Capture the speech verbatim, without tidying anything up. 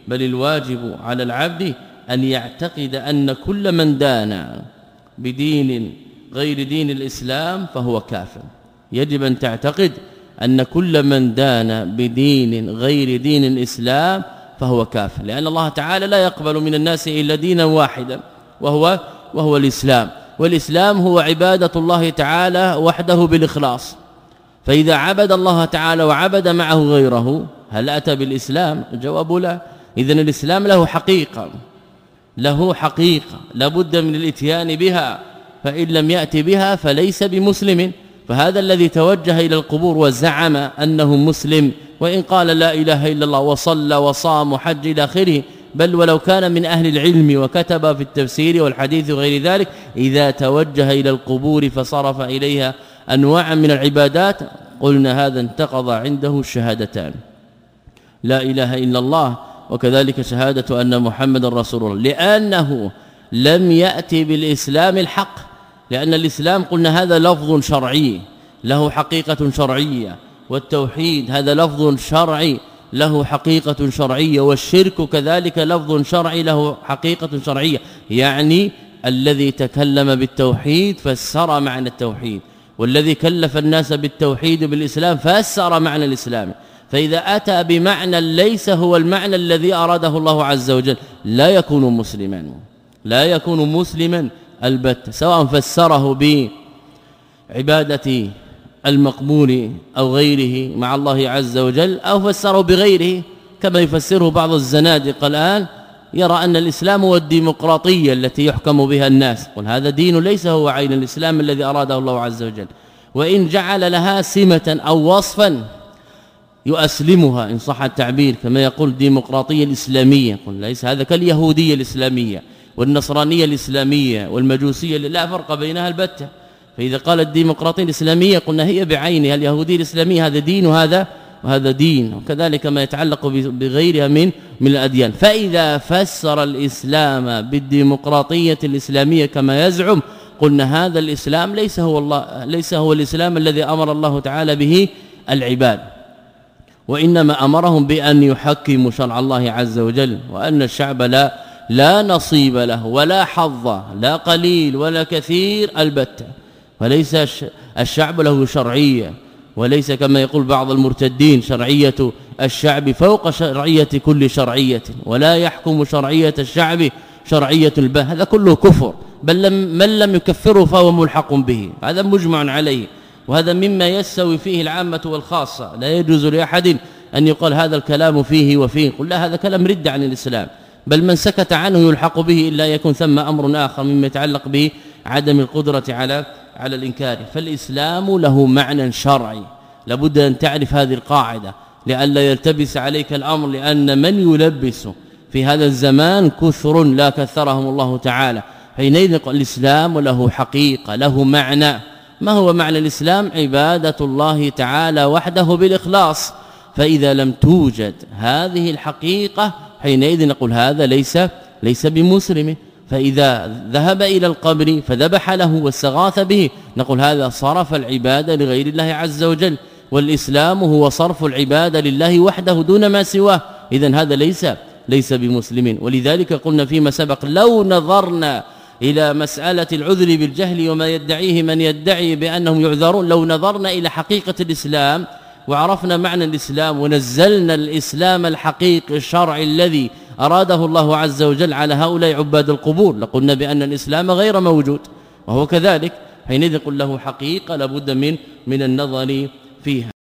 بل الواجب على العبد أن يعتقد أن كل من دان بدين غير دين الإسلام فهو كافر. يجب أن تعتقد أن كل من دان بدين غير دين الإسلام فهو كافر، لأن الله تعالى لا يقبل من الناس إلا دينا واحدا وهو وهو الإسلام، والإسلام هو عبادة الله تعالى وحده بالإخلاص. فإذا عبد الله تعالى وعبد معه غيره هل أتى بالإسلام؟ الجواب لا. إذن الإسلام له حقيقة له حقيقة لابد من الاتيان بها، فإن لم يأتي بها فليس بمسلم. فهذا الذي توجه إلى القبور وزعم أنه مسلم وإن قال لا إله إلا الله وصلى وصام وحج إلى آخره، بل ولو كان من أهل العلم وكتب في التفسير والحديث وغير ذلك، إذا توجه إلى القبور فصرف إليها أنواع من العبادات قلنا هذا انتقض عنده الشهادتان، لا إله إلا الله وكذلك شهادة أن محمد رسول الله، لأنه لم يأتي بالإسلام الحق. لأن الإسلام قلنا هذا لفظ شرعي له حقيقة شرعية، والتوحيد هذا لفظ شرعي له حقيقة شرعية، والشرك كذلك لفظ شرعي له حقيقة شرعية. يعني الذي تكلم بالتوحيد فسر معنى التوحيد، والذي كلف الناس بالتوحيد بالإسلام فسر معنى الإسلام. فإذا أتى بمعنى ليس هو المعنى الذي أراده الله عز وجل لا يكون مسلما لا يكون مسلما البتة، سواء فسره بعبادة المقبول أو غيره مع الله عز وجل، أو فسره بغيره كما يفسره بعض الزنادقة الآن، يرى أن الإسلام هو الديمقراطية التي يحكم بها الناس. قل هذا دين ليس هو عين الإسلام الذي أراده الله عز وجل، وإن جعل لها سمة أو وصفا يؤسلمها إن صح التعبير، كما يقول الديمقراطية الإسلامية. قل ليس هذا كاليهودية الإسلامية والنصرانية الإسلامية والمجوسية، لا فرق بينها البتة. فإذا قال الديمقراطية الإسلامية قلنا هي بعينها، اليهودية الإسلامية هذا دين وهذا وهذا دين، وكذلك ما يتعلق بغيرها من من الأديان. فإذا فسر الإسلام بالديمقراطية الإسلامية كما يزعم قلنا هذا الإسلام ليس هو الله ليس هو الإسلام الذي أمر الله تعالى به العباد، وإنما أمرهم بأن يحكموا شرع الله عز وجل، وأن الشعب لا لا نصيب له ولا حظ، لا قليل ولا كثير البتة. فليس الشعب له شرعية، وليس كما يقول بعض المرتدين شرعية الشعب فوق شرعية كل شرعية، ولا يحكم شرعية الشعب شرعية البه. هذا كله كفر، بل لم من لم يكفره فهو ملحق به، هذا مجمع عليه، وهذا مما يستوي فيه العامة والخاصة. لا يجوز لأحد أن يقال هذا الكلام فيه وفيه، قل لا، هذا كلام رد عن الإسلام، بل من سكت عنه يلحق به إلا يكون ثم أمر آخر مما يتعلق به عدم القدرة على على الإنكار. فالإسلام له معنى شرعي، لابد أن تعرف هذه القاعدة لئلا يلتبس عليك الأمر، لأن من يلبس في هذا الزمان كثر لا كثرهم الله تعالى. حينئذ الإسلام له حقيقة له معنى. ما هو معنى الإسلام؟ عبادة الله تعالى وحده بالإخلاص. فإذا لم توجد هذه الحقيقة حينئذ نقول هذا ليس ليس بمسلم. فإذا ذهب إلى القبر فذبح له واستغاث به نقول هذا صرف العبادة لغير الله عز وجل، والإسلام هو صرف العبادة لله وحده دون ما سواه. إذن هذا ليس ليس بمسلم. ولذلك قلنا فيما سبق لو نظرنا إلى مسألة العذر بالجهل وما يدعيه من يدعي بأنهم يعذرون، لو نظرنا إلى حقيقة الإسلام وعرفنا معنى الإسلام ونزلنا الإسلام الحقيقي الشرعي الذي أراده الله عز وجل على هؤلاء عباد القبور لقلنا بأن الإسلام غير موجود، وهو كذلك. حينئذ قل له حقيقة لابد من من النظر فيها.